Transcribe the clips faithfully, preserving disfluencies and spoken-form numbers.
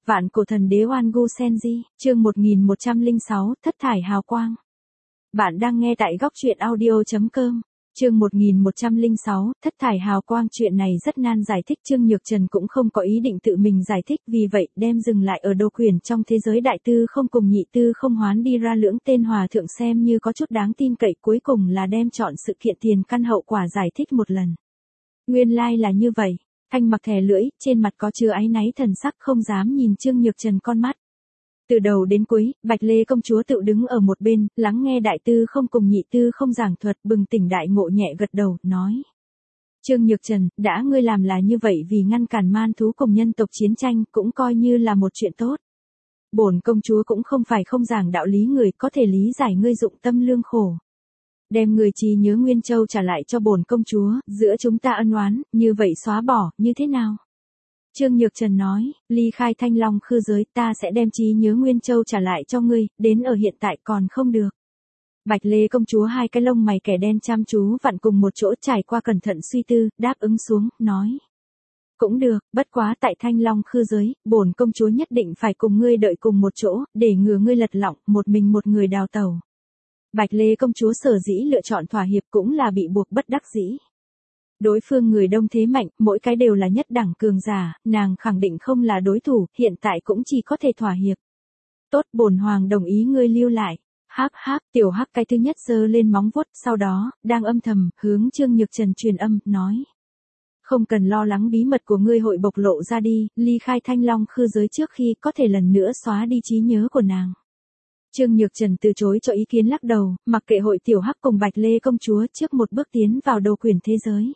Vạn cổ thần đế Oan Gu Senji, chương một nghìn một trăm lẻ sáu, thất thải hào quang. Bạn đang nghe tại góc truyện audio chấm com. Chương một nghìn một trăm lẻ sáu, thất thải hào quang. Chuyện này rất nan giải thích, Trương Nhược Trần cũng không có ý định tự mình giải thích, vì vậy đem dừng lại ở đồ quyển trong thế giới đại tư không cùng nhị tư không hoán đi ra lưỡng tên hòa thượng xem như có chút đáng tin cậy, cuối cùng là đem chọn sự kiện tiền căn hậu quả giải thích một lần. Nguyên lai like là như vậy. Thanh mặc thè lưỡi, trên mặt có chứa áy náy thần sắc, không dám nhìn Trương Nhược Trần con mắt. Từ đầu đến cuối, Bạch Lê công chúa tự đứng ở một bên, lắng nghe đại tư không cùng nhị tư không giảng thuật, bừng tỉnh đại ngộ nhẹ gật đầu, nói. Trương Nhược Trần, đã ngươi làm là như vậy vì ngăn cản man thú cùng nhân tộc chiến tranh, cũng coi như là một chuyện tốt. Bổn công chúa cũng không phải không giảng đạo lý người, có thể lý giải ngươi dụng tâm lương khổ. Đem người trí nhớ Nguyên Châu trả lại cho bổn công chúa, giữa chúng ta ân oán, như vậy xóa bỏ, như thế nào? Trương Nhược Trần nói, ly khai Thanh Long khư giới, ta sẽ đem trí nhớ Nguyên Châu trả lại cho ngươi, đến ở hiện tại còn không được. Bạch Lê công chúa hai cái lông mày kẻ đen chăm chú vặn cùng một chỗ, trải qua cẩn thận suy tư, đáp ứng xuống, nói. Cũng được, bất quá tại Thanh Long khư giới, bổn công chúa nhất định phải cùng ngươi đợi cùng một chỗ, để ngừa ngươi lật lọng, một mình một người đào tẩu. Bạch Lê công chúa sở dĩ lựa chọn thỏa hiệp cũng là bị buộc bất đắc dĩ. Đối phương người đông thế mạnh, mỗi cái đều là nhất đẳng cường giả, nàng khẳng định không là đối thủ, hiện tại cũng chỉ có thể thỏa hiệp. Tốt, bổn hoàng đồng ý ngươi lưu lại. Hắc hắc, tiểu hắc cái thứ nhất giơ lên móng vuốt, sau đó, đang âm thầm, hướng Trương Nhược Trần truyền âm, nói. Không cần lo lắng bí mật của ngươi hội bộc lộ ra đi, ly khai Thanh Long khư giới trước khi có thể lần nữa xóa đi trí nhớ của nàng. Trương Nhược Trần từ chối cho ý kiến lắc đầu, mặc kệ hội tiểu hắc cùng Bạch Lê công chúa trước một bước tiến vào đồ quyển thế giới.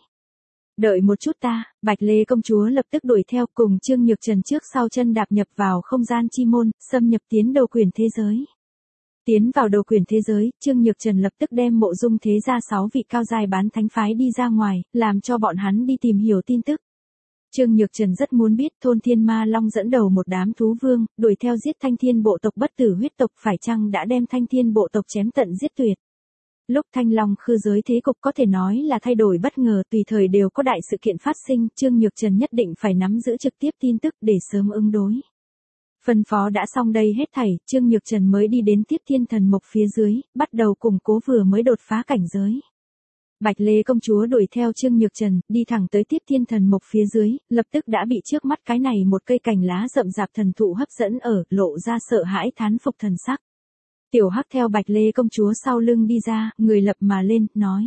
Đợi một chút ta, Bạch Lê công chúa lập tức đuổi theo cùng Trương Nhược Trần trước sau chân đạp nhập vào không gian chi môn, xâm nhập tiến đồ quyển thế giới. Tiến vào đồ quyển thế giới, Trương Nhược Trần lập tức đem Mộ Dung thế gia sáu vị cao giai bán thánh phái đi ra ngoài, làm cho bọn hắn đi tìm hiểu tin tức. Trương Nhược Trần rất muốn biết thôn Thiên Ma Long dẫn đầu một đám thú vương, đuổi theo giết Thanh Thiên bộ tộc bất tử huyết tộc phải chăng đã đem Thanh Thiên bộ tộc chém tận giết tuyệt. Lúc Thanh Long khư giới thế cục có thể nói là thay đổi bất ngờ, tùy thời đều có đại sự kiện phát sinh, Trương Nhược Trần nhất định phải nắm giữ trực tiếp tin tức để sớm ứng đối. Phân phó đã xong đây hết thảy, Trương Nhược Trần mới đi đến Tiếp Thiên Thần Mộc phía dưới, bắt đầu củng cố vừa mới đột phá cảnh giới. Bạch Lê công chúa đuổi theo Trương Nhược Trần, đi thẳng tới Tiếp Thiên Thần Mộc phía dưới, lập tức đã bị trước mắt cái này một cây cành lá rậm rạp thần thụ hấp dẫn ở, lộ ra sợ hãi thán phục thần sắc. Tiểu Hắc theo Bạch Lê công chúa sau lưng đi ra, người lập mà lên, nói.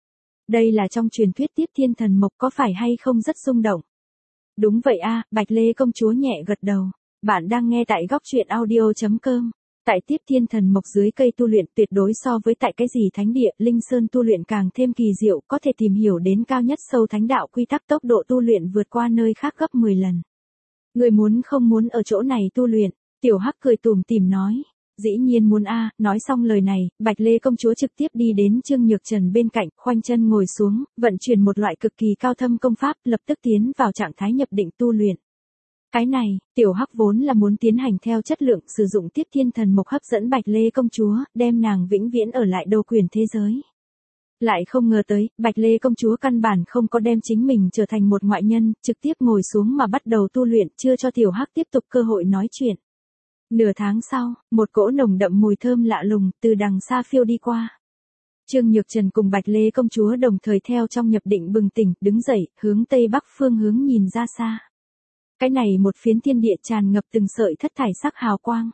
Đây là trong truyền thuyết Tiếp Thiên Thần Mộc, có phải hay không rất rung động? Đúng vậy a, Bạch Lê công chúa nhẹ gật đầu. Bạn đang nghe tại góc truyện audio chấm com. Tại Tiếp Thiên Thần Mộc dưới cây tu luyện tuyệt đối so với tại cái gì thánh địa, linh sơn tu luyện càng thêm kỳ diệu, có thể tìm hiểu đến cao nhất sâu thánh đạo quy tắc, tốc độ tu luyện vượt qua nơi khác gấp mười lần. Người muốn không muốn ở chỗ này tu luyện? Tiểu Hắc cười tủm tỉm nói. Dĩ nhiên muốn a, nói xong lời này, Bạch Lê công chúa trực tiếp đi đến Trương Nhược Trần bên cạnh, khoanh chân ngồi xuống, vận chuyển một loại cực kỳ cao thâm công pháp, lập tức tiến vào trạng thái nhập định tu luyện. Cái này, tiểu Hắc vốn là muốn tiến hành theo chất lượng, sử dụng Tiếp Thiên Thần Mộc hấp dẫn Bạch Lê công chúa, đem nàng vĩnh viễn ở lại đồ quyển thế giới. Lại không ngờ tới, Bạch Lê công chúa căn bản không có đem chính mình trở thành một ngoại nhân, trực tiếp ngồi xuống mà bắt đầu tu luyện, chưa cho tiểu Hắc tiếp tục cơ hội nói chuyện. Nửa tháng sau, một cỗ nồng đậm mùi thơm lạ lùng từ đằng xa phiêu đi qua. Trương Nhược Trần cùng Bạch Lê công chúa đồng thời theo trong nhập định bừng tỉnh, đứng dậy, hướng tây bắc phương hướng nhìn ra xa. Cái này một phiến thiên địa tràn ngập từng sợi thất thải sắc hào quang.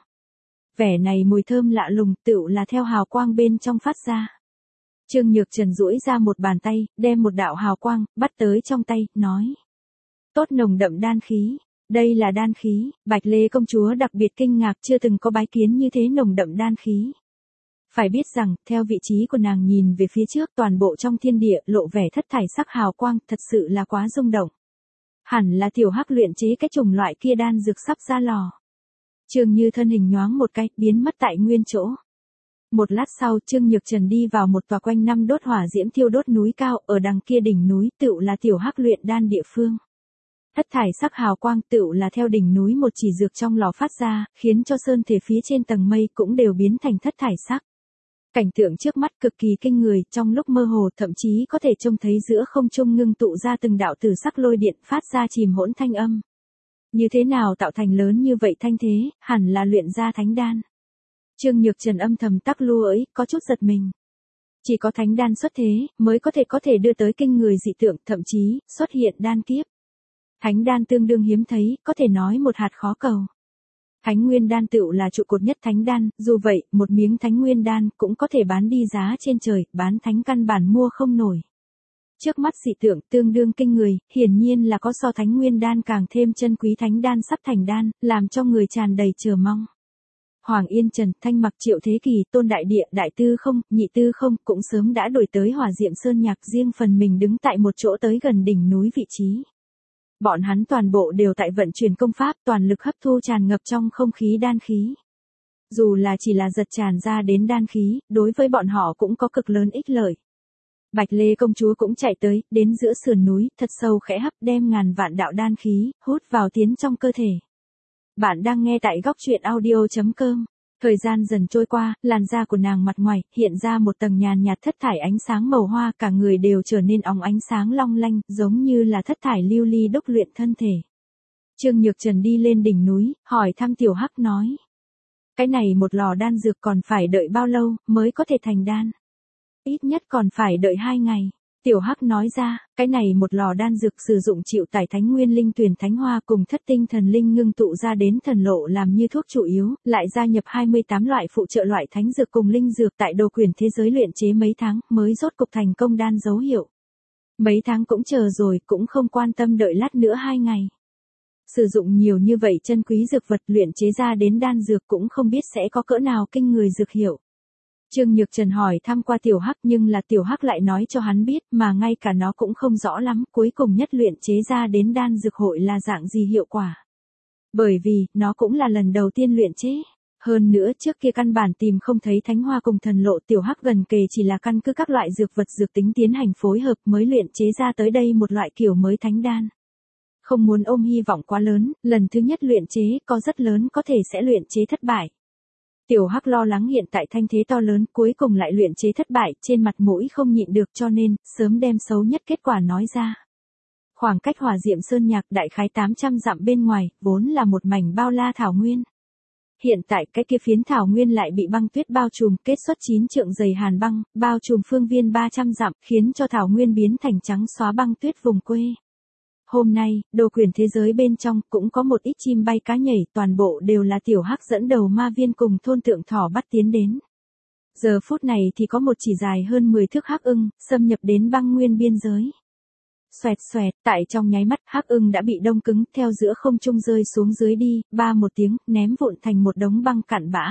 Vẻ này mùi thơm lạ lùng tựu là theo hào quang bên trong phát ra. Trương Nhược Trần duỗi ra một bàn tay, đem một đạo hào quang, bắt tới trong tay, nói. Tốt nồng đậm đan khí. Đây là đan khí, Bạch Lê công chúa đặc biệt kinh ngạc, chưa từng có bái kiến như thế nồng đậm đan khí. Phải biết rằng, theo vị trí của nàng nhìn về phía trước, toàn bộ trong thiên địa lộ vẻ thất thải sắc hào quang, thật sự là quá rung động. Hẳn là tiểu Hắc luyện chế cái chủng loại kia đan dược sắp ra lò. Trương Như thân hình nhoáng một cái, biến mất tại nguyên chỗ. Một lát sau, Trương Nhược Trần đi vào một tòa quanh năm đốt hỏa diễm thiêu đốt núi cao, ở đằng kia đỉnh núi tựu là tiểu Hắc luyện đan địa phương. Thất thải sắc hào quang tựu là theo đỉnh núi một chỉ dược trong lò phát ra, khiến cho sơn thể phía trên tầng mây cũng đều biến thành thất thải sắc. Cảnh tượng trước mắt cực kỳ kinh người, trong lúc mơ hồ thậm chí có thể trông thấy giữa không trung ngưng tụ ra từng đạo tử sắc lôi điện phát ra chìm hỗn thanh âm. Như thế nào tạo thành lớn như vậy thanh thế, hẳn là luyện ra thánh đan. Trương Nhược Trần âm thầm tắc lưỡi, có chút giật mình. Chỉ có thánh đan xuất thế, mới có thể có thể đưa tới kinh người dị tượng, thậm chí, xuất hiện đan kiếp. Thánh đan tương đương hiếm thấy, có thể nói một hạt khó cầu. Thánh nguyên đan tựu là trụ cột nhất thánh đan, dù vậy, một miếng thánh nguyên đan cũng có thể bán đi giá trên trời, bán thánh căn bản mua không nổi. Trước mắt dị tượng tương đương kinh người, hiển nhiên là có so thánh nguyên đan càng thêm chân quý thánh đan sắp thành đan, làm cho người tràn đầy chờ mong. Hoàng Yên Trần, Thanh Mặc Triệu Thế Kỳ, Tôn Đại Địa, Đại Tư Không, Nhị Tư Không cũng sớm đã đổi tới Hỏa Diệm Sơn Nhạc, riêng phần mình đứng tại một chỗ tới gần đỉnh núi vị trí. Bọn hắn toàn bộ đều tại vận chuyển công pháp, toàn lực hấp thu tràn ngập trong không khí đan khí. Dù là chỉ là giật tràn ra đến đan khí, đối với bọn họ cũng có cực lớn ích lợi. Bạch Lê công chúa cũng chạy tới, đến giữa sườn núi, thật sâu khẽ hấp đem ngàn vạn đạo đan khí, hút vào tiến trong cơ thể. Bạn đang nghe tại góc truyện audio chấm com. Thời gian dần trôi qua, làn da của nàng mặt ngoài, hiện ra một tầng nhàn nhạt thất thải ánh sáng màu hoa, cả người đều trở nên óng ánh sáng long lanh, giống như là thất thải lưu ly đúc luyện thân thể. Trương Nhược Trần đi lên đỉnh núi, hỏi thăm Tiểu Hắc nói. Cái này một lò đan dược còn phải đợi bao lâu, mới có thể thành đan? Ít nhất còn phải đợi hai ngày. Tiểu Hắc nói ra, cái này một lò đan dược sử dụng chịu tải thánh nguyên linh tuyển thánh hoa cùng thất tinh thần linh ngưng tụ ra đến thần lộ làm như thuốc chủ yếu, lại gia nhập hai mươi tám loại phụ trợ loại thánh dược cùng linh dược tại đồ quyển thế giới luyện chế mấy tháng mới rốt cục thành công đan dấu hiệu. Mấy tháng cũng chờ rồi, cũng không quan tâm đợi lát nữa hai ngày. Sử dụng nhiều như vậy chân quý dược vật luyện chế ra đến đan dược cũng không biết sẽ có cỡ nào kinh người dược hiệu. Trương Nhược Trần hỏi thăm qua Tiểu Hắc nhưng là Tiểu Hắc lại nói cho hắn biết mà ngay cả nó cũng không rõ lắm cuối cùng nhất luyện chế ra đến đan dược hội là dạng gì hiệu quả. Bởi vì, nó cũng là lần đầu tiên luyện chế. Hơn nữa trước kia căn bản tìm không thấy thánh hoa cùng thần lộ Tiểu Hắc gần kề chỉ là căn cứ các loại dược vật dược tính tiến hành phối hợp mới luyện chế ra tới đây một loại kiểu mới thánh đan. Không muốn ôm hy vọng quá lớn, lần thứ nhất luyện chế có rất lớn có thể sẽ luyện chế thất bại. Tiểu Hắc lo lắng hiện tại thanh thế to lớn cuối cùng lại luyện chế thất bại, trên mặt mũi không nhịn được cho nên, sớm đem xấu nhất kết quả nói ra. Khoảng cách Hỏa Diệm Sơn Nhạc đại khái tám trăm dặm bên ngoài, vốn là một mảnh bao la thảo nguyên. Hiện tại cái kia phiến thảo nguyên lại bị băng tuyết bao trùm kết xuất chín trượng dày hàn băng, bao trùm phương viên ba trăm dặm, khiến cho thảo nguyên biến thành trắng xóa băng tuyết vùng quê. Hôm nay, đồ quyển thế giới bên trong cũng có một ít chim bay cá nhảy, toàn bộ đều là Tiểu Hắc dẫn đầu ma viên cùng thôn tượng thỏ bắt tiến đến. Giờ phút này thì có một chỉ dài hơn mười thước hắc ưng, xâm nhập đến băng nguyên biên giới. Xoẹt xoẹt, tại trong nháy mắt hắc ưng đã bị đông cứng, theo giữa không trung rơi xuống dưới đi, ba một tiếng, ném vụn thành một đống băng cặn bã.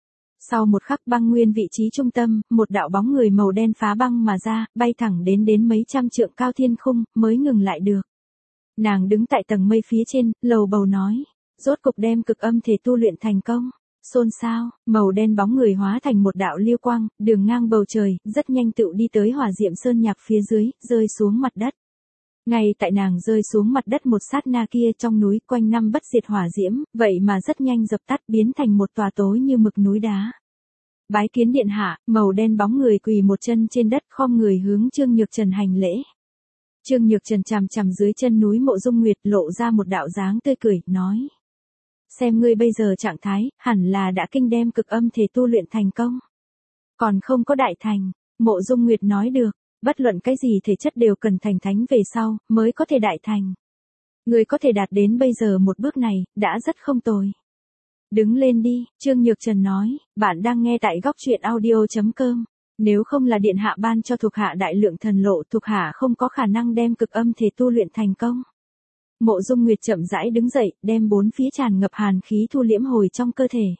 Sau một khắc băng nguyên vị trí trung tâm, một đạo bóng người màu đen phá băng mà ra, bay thẳng đến đến mấy trăm trượng cao thiên khung, mới ngừng lại được. Nàng đứng tại tầng mây phía trên, lầu bầu nói, rốt cục đem cực âm thể tu luyện thành công. Xôn xao, màu đen bóng người hóa thành một đạo lưu quang, đường ngang bầu trời, rất nhanh tựu đi tới Hỏa Diệm Sơn Nhạc phía dưới, rơi xuống mặt đất. Ngay tại nàng rơi xuống mặt đất một sát na kia trong núi quanh năm bất diệt hỏa diễm, vậy mà rất nhanh dập tắt biến thành một tòa tối như mực núi đá. Bái kiến điện hạ, màu đen bóng người quỳ một chân trên đất khom người hướng Trương Nhược Trần hành lễ. Trương Nhược Trần chằm chằm dưới chân núi Mộ Dung Nguyệt lộ ra một đạo dáng tươi cười, nói. Xem ngươi bây giờ trạng thái, hẳn là đã kinh đem cực âm thể tu luyện thành công. Còn không có đại thành, Mộ Dung Nguyệt nói được, bất luận cái gì thể chất đều cần thành thánh về sau, mới có thể đại thành. Ngươi có thể đạt đến bây giờ một bước này, đã rất không tồi. Đứng lên đi, Trương Nhược Trần nói, bạn đang nghe tại góc truyện audio chấm com. Nếu không là điện hạ ban cho thuộc hạ đại lượng thần lộ, thuộc hạ không có khả năng đem cực âm thể tu luyện thành công. Mộ Dung Nguyệt chậm rãi đứng dậy, đem bốn phía tràn ngập hàn khí thu liễm hồi trong cơ thể.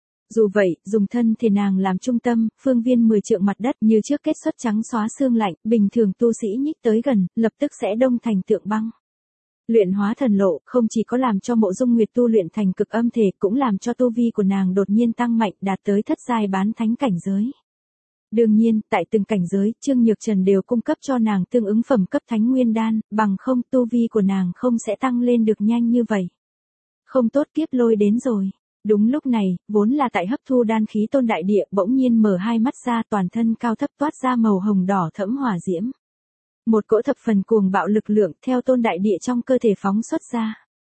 Dù vậy, dùng thân thể nàng làm trung tâm, phương viên mười trượng mặt đất như trước kết xuất trắng xóa xương lạnh, bình thường tu sĩ nhích tới gần, lập tức sẽ đông thành tượng băng. Luyện hóa thần lộ, không chỉ có làm cho Mộ Dung Nguyệt tu luyện thành cực âm thể, cũng làm cho tu vi của nàng đột nhiên tăng mạnh, đạt tới thất giai bán thánh cảnh giới. Đương nhiên, tại từng cảnh giới, Trương Nhược Trần đều cung cấp cho nàng tương ứng phẩm cấp thánh nguyên đan, bằng không tu vi của nàng không sẽ tăng lên được nhanh như vậy. Không tốt, kiếp lôi đến rồi. Đúng lúc này, vốn là tại hấp thu đan khí Tôn Đại Địa bỗng nhiên mở hai mắt ra, toàn thân cao thấp toát ra màu hồng đỏ thẫm hỏa diễm. Một cỗ thập phần cuồng bạo lực lượng theo Tôn Đại Địa trong cơ thể phóng xuất ra.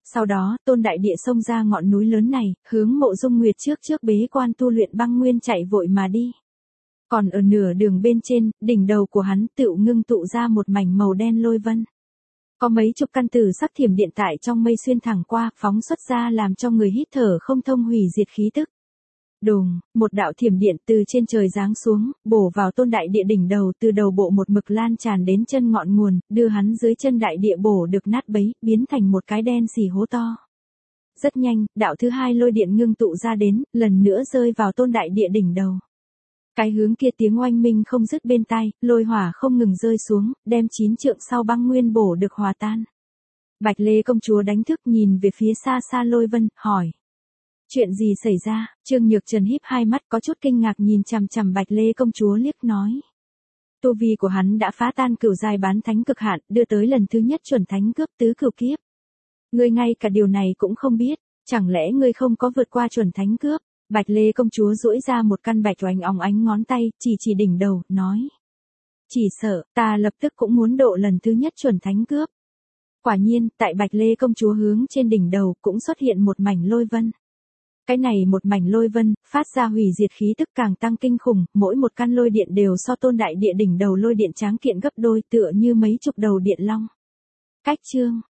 Sau đó, Tôn Đại Địa xông ra ngọn núi lớn này, hướng Mộ Dung Nguyệt trước trước bế quan tu luyện băng nguyên chạy vội mà đi. Còn ở nửa đường bên trên, đỉnh đầu của hắn tựu ngưng tụ ra một mảnh màu đen lôi vân. Có mấy chục căn tử sắc thiểm điện tại trong mây xuyên thẳng qua, phóng xuất ra làm cho người hít thở không thông hủy diệt khí tức. Đùng, một đạo thiểm điện từ trên trời giáng xuống, bổ vào Tôn Đại Địa đỉnh đầu, từ đầu bộ một mực lan tràn đến chân ngọn nguồn, đưa hắn dưới chân Đại Địa bổ được nát bấy, biến thành một cái đen xì hố to. Rất nhanh, đạo thứ hai lôi điện ngưng tụ ra đến, lần nữa rơi vào Tôn Đại Địa đỉnh đầu. Cái hướng kia tiếng oanh minh không dứt bên tai, lôi hỏa không ngừng rơi xuống, đem chín trượng sau băng nguyên bổ được hòa tan. Bạch Lê công chúa đánh thức nhìn về phía xa xa lôi vân, hỏi. Chuyện gì xảy ra? Trương Nhược Trần híp hai mắt có chút kinh ngạc nhìn chằm chằm Bạch Lê công chúa liếc nói. Tu vi của hắn đã phá tan cửu giai bán thánh cực hạn, đưa tới lần thứ nhất chuẩn thánh cướp tứ cửu kiếp. Ngươi ngay cả điều này cũng không biết, chẳng lẽ ngươi không có vượt qua chuẩn thánh cướp? Bạch Lê công chúa duỗi ra một căn bạch oánh óng ánh ngón tay, chỉ chỉ đỉnh đầu, nói. Chỉ sợ, ta lập tức cũng muốn độ lần thứ nhất chuẩn thánh cướp. Quả nhiên, tại Bạch Lê công chúa hướng trên đỉnh đầu cũng xuất hiện một mảnh lôi vân. Cái này một mảnh lôi vân, phát ra hủy diệt khí tức càng tăng kinh khủng, mỗi một căn lôi điện đều so Tôn Đại Địa đỉnh đầu lôi điện tráng kiện gấp đôi tựa như mấy chục đầu điện long. Cách chương,